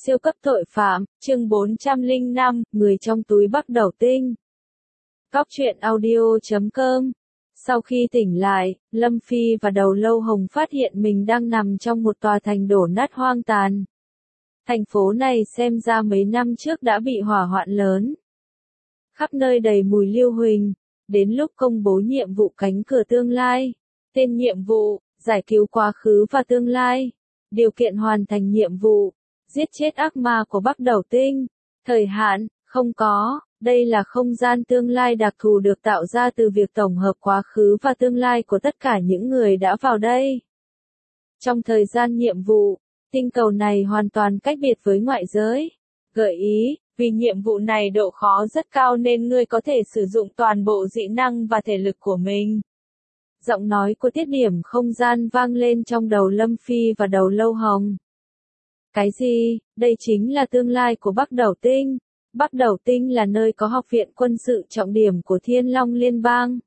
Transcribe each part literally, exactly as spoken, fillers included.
Siêu cấp tội phạm, chương bốn trăm lẻ năm, người trong túi Bắc Đầu Tinh. Cóc truyện audio chấm com. Sau khi tỉnh lại, Lâm Phi và Đầu Lâu Hồng phát hiện mình đang nằm trong một tòa thành đổ nát hoang tàn. Thành phố này xem ra mấy năm trước đã bị hỏa hoạn lớn. Khắp nơi đầy mùi lưu huỳnh. Đến lúc công bố nhiệm vụ cánh cửa tương lai. Tên nhiệm vụ, giải cứu quá khứ và tương lai. Điều kiện hoàn thành nhiệm vụ. Giết chết ác ma của Bắc Đầu Tinh. Thời hạn, không có, đây là không gian tương lai đặc thù được tạo ra từ việc tổng hợp quá khứ và tương lai của tất cả những người đã vào đây. Trong thời gian nhiệm vụ, tinh cầu này hoàn toàn cách biệt với ngoại giới. Gợi ý, vì nhiệm vụ này độ khó rất cao nên ngươi có thể sử dụng toàn bộ dị năng và thể lực của mình. Giọng nói của Tiết Điểm không gian vang lên trong đầu Lâm Phi và Đầu Lâu Hồng. Cái gì? Đây chính là tương lai của Bắc Đầu Tinh. Bắc Đầu Tinh là nơi có học viện quân sự trọng điểm của Thiên Long Liên bang.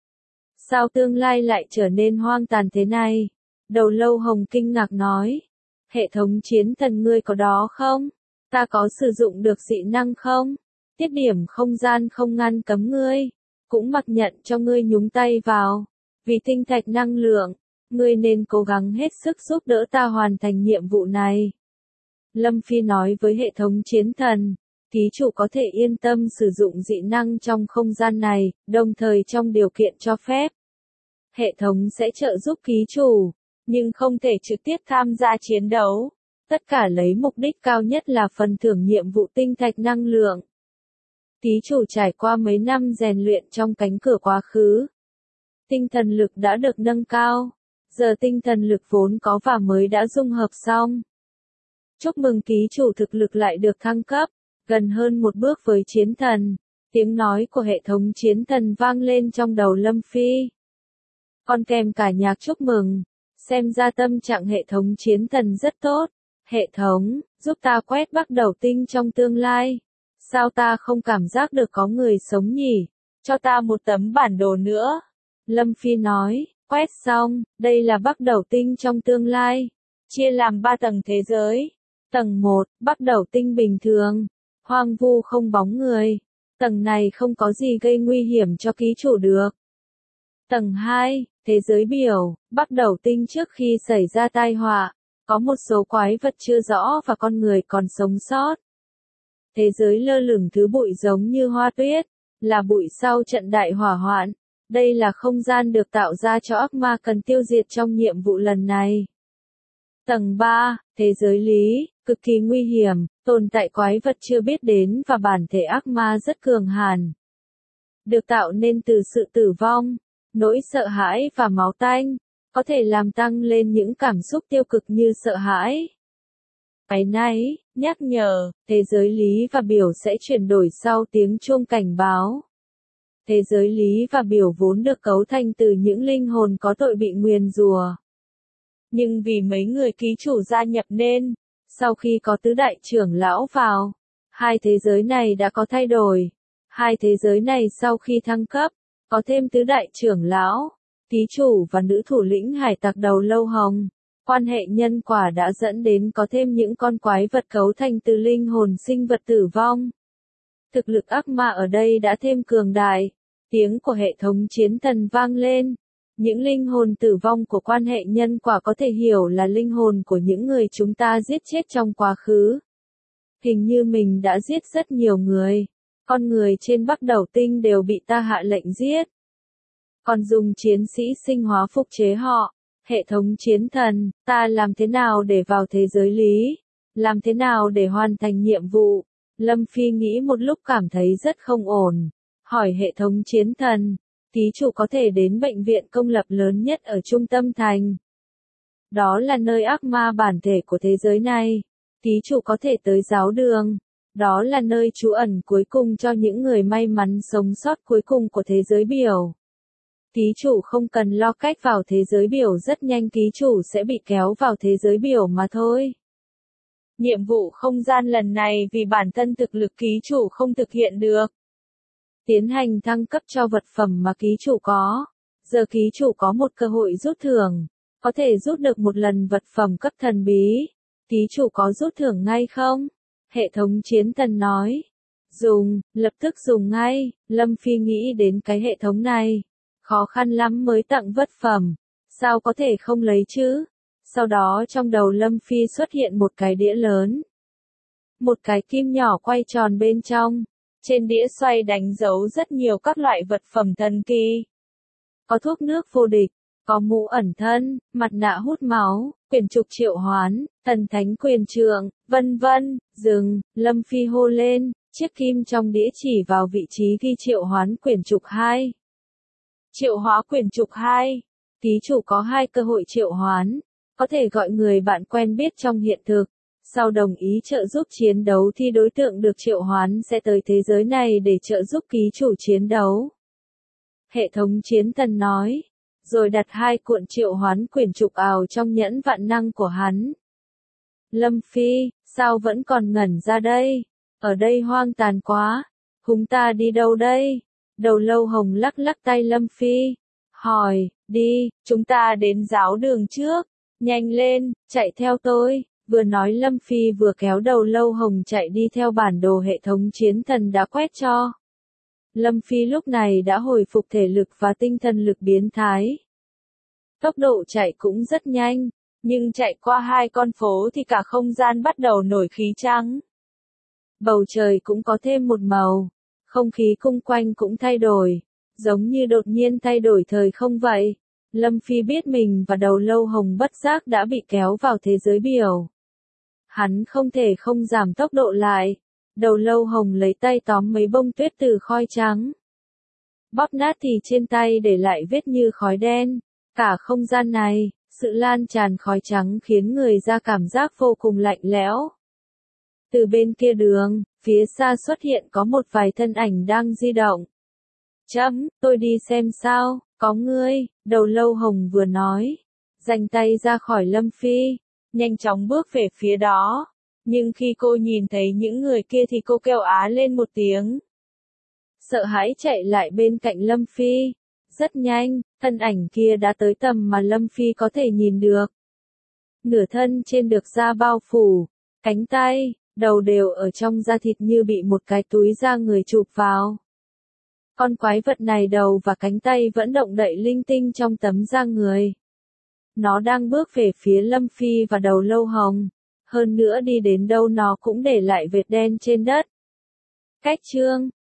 Sao tương lai lại trở nên hoang tàn thế này? Đầu Lâu Hồng kinh ngạc nói. Hệ thống chiến thần ngươi có đó không? Ta có sử dụng được dị năng không? Tiết Điểm không gian không ngăn cấm ngươi. Cũng mặc nhận cho ngươi nhúng tay vào. Vì tinh thạch năng lượng, ngươi nên cố gắng hết sức giúp đỡ ta hoàn thành nhiệm vụ này. Lâm Phi nói với hệ thống chiến thần, ký chủ có thể yên tâm sử dụng dị năng trong không gian này, đồng thời trong điều kiện cho phép. Hệ thống sẽ trợ giúp ký chủ, nhưng không thể trực tiếp tham gia chiến đấu. Tất cả lấy mục đích cao nhất là phần thưởng nhiệm vụ tinh thạch năng lượng. Ký chủ trải qua mấy năm rèn luyện trong cánh cửa quá khứ. Tinh thần lực đã được nâng cao. Giờ tinh thần lực vốn có và mới đã dung hợp xong. Chúc mừng ký chủ thực lực lại được thăng cấp, gần hơn một bước với chiến thần. Tiếng nói của hệ thống chiến thần vang lên trong đầu Lâm Phi. Còn kèm cả nhạc chúc mừng, xem ra tâm trạng hệ thống chiến thần rất tốt. Hệ thống, giúp ta quét Bắc Đầu Tinh trong tương lai. Sao ta không cảm giác được có người sống nhỉ? Cho ta một tấm bản đồ nữa. Lâm Phi nói, quét xong, đây là Bắc Đầu Tinh trong tương lai. Chia làm ba tầng thế giới. Tầng một, Bắc Đầu Tinh bình thường, hoang vu không bóng người. Tầng này không có gì gây nguy hiểm cho ký chủ được. Tầng hai, thế giới biểu, Bắc Đầu Tinh trước khi xảy ra tai họa, có một số quái vật chưa rõ và con người còn sống sót. Thế giới lơ lửng thứ bụi giống như hoa tuyết, là bụi sau trận đại hỏa hoạn. Đây là không gian được tạo ra cho ác ma cần tiêu diệt trong nhiệm vụ lần này. Tầng ba, thế giới lý, cực kỳ nguy hiểm, tồn tại quái vật chưa biết đến và bản thể ác ma rất cường hàn. Được tạo nên từ sự tử vong, nỗi sợ hãi và máu tanh, có thể làm tăng lên những cảm xúc tiêu cực như sợ hãi. Cái này, nhắc nhở, thế giới lý và biểu sẽ chuyển đổi sau tiếng chuông cảnh báo. Thế giới lý và biểu vốn được cấu thành từ những linh hồn có tội bị nguyền rủa. Nhưng vì mấy người ký chủ gia nhập nên, sau khi có tứ đại trưởng lão vào, hai thế giới này đã có thay đổi. Hai thế giới này sau khi thăng cấp, có thêm tứ đại trưởng lão, ký chủ và nữ thủ lĩnh hải tặc Đầu Lâu Hồng. Quan hệ nhân quả đã dẫn đến có thêm những con quái vật cấu thành từ linh hồn sinh vật tử vong. Thực lực ác ma ở đây đã thêm cường đại. Tiếng của hệ thống chiến thần vang lên. Những linh hồn tử vong của quan hệ nhân quả có thể hiểu là linh hồn của những người chúng ta giết chết trong quá khứ. Hình như mình đã giết rất nhiều người. Con người trên Bắc Đầu Tinh đều bị ta hạ lệnh giết. Còn dùng chiến sĩ sinh hóa phục chế họ. Hệ thống chiến thần, ta làm thế nào để vào thế giới lý? Làm thế nào để hoàn thành nhiệm vụ? Lâm Phi nghĩ một lúc cảm thấy rất không ổn. Hỏi hệ thống chiến thần. Ký chủ có thể đến bệnh viện công lập lớn nhất ở trung tâm thành. Đó là nơi ác ma bản thể của thế giới này. Ký chủ có thể tới giáo đường. Đó là nơi trú ẩn cuối cùng cho những người may mắn sống sót cuối cùng của thế giới biểu. Ký chủ không cần lo cách vào thế giới biểu, rất nhanh ký chủ sẽ bị kéo vào thế giới biểu mà thôi. Nhiệm vụ không gian lần này vì bản thân thực lực ký chủ không thực hiện được. Tiến hành thăng cấp cho vật phẩm mà ký chủ có. Giờ ký chủ có một cơ hội rút thưởng. Có thể rút được một lần vật phẩm cấp thần bí. Ký chủ có rút thưởng ngay không? Hệ thống chiến thần nói. Dùng, lập tức dùng ngay. Lâm Phi nghĩ đến cái hệ thống này. Khó khăn lắm mới tặng vật phẩm. Sao có thể không lấy chứ? Sau đó trong đầu Lâm Phi xuất hiện một cái đĩa lớn. Một cái kim nhỏ quay tròn bên trong. Trên đĩa xoay đánh dấu rất nhiều các loại vật phẩm thần kỳ. Có thuốc nước vô địch, có mũ ẩn thân, mặt nạ hút máu, quyển trục triệu hoán, thần thánh quyền trượng, vân vân. Dừng, Lâm Phi hô lên, chiếc kim trong đĩa chỉ vào vị trí ghi triệu hoán quyển trục hai. Triệu hóa quyển trục hai. Ký chủ có hai cơ hội triệu hoán. Có thể gọi người bạn quen biết trong hiện thực. Sau đồng ý trợ giúp chiến đấu thì đối tượng được triệu hoán sẽ tới thế giới này để trợ giúp ký chủ chiến đấu. Hệ thống chiến thần nói. Rồi đặt hai cuộn triệu hoán quyển trục ảo trong nhẫn vạn năng của hắn. Lâm Phi, sao vẫn còn ngẩn ra đây? Ở đây hoang tàn quá. Chúng ta đi đâu đây? Đầu lâu hồng lắc lắc tay Lâm Phi. Hỏi, đi, chúng ta đến giáo đường trước. Nhanh lên, chạy theo tôi. Vừa nói Lâm Phi vừa kéo đầu lâu hồng chạy đi theo bản đồ hệ thống chiến thần đã quét cho. Lâm Phi lúc này đã hồi phục thể lực và tinh thần lực biến thái. Tốc độ chạy cũng rất nhanh, nhưng chạy qua hai con phố thì cả không gian bắt đầu nổi khí trắng. Bầu trời cũng có thêm một màu, không khí xung quanh cũng thay đổi, giống như đột nhiên thay đổi thời không vậy. Lâm Phi biết mình và đầu lâu hồng bất giác đã bị kéo vào thế giới biểu. Hắn không thể không giảm tốc độ lại. Đầu lâu hồng lấy tay tóm mấy bông tuyết từ khói trắng. Bóp nát thì trên tay để lại vết như khói đen. Cả không gian này, sự lan tràn khói trắng khiến người ra cảm giác vô cùng lạnh lẽo. Từ bên kia đường, phía xa xuất hiện có một vài thân ảnh đang di động. Chấm, tôi đi xem sao, có ngươi, đầu lâu hồng vừa nói. Giành tay ra khỏi Lâm Phi, nhanh chóng bước về phía đó. Nhưng khi cô nhìn thấy những người kia thì cô kêu á lên một tiếng. Sợ hãi chạy lại bên cạnh Lâm Phi. Rất nhanh, thân ảnh kia đã tới tầm mà Lâm Phi có thể nhìn được. Nửa thân trên được da bao phủ, cánh tay, đầu đều ở trong da thịt như bị một cái túi da người chụp vào. Con quái vật này đầu và cánh tay vẫn động đậy linh tinh trong tấm da người. Nó đang bước về phía Lâm Phi và đầu lâu hồng. Hơn nữa đi đến đâu nó cũng để lại vệt đen trên đất. Cách chương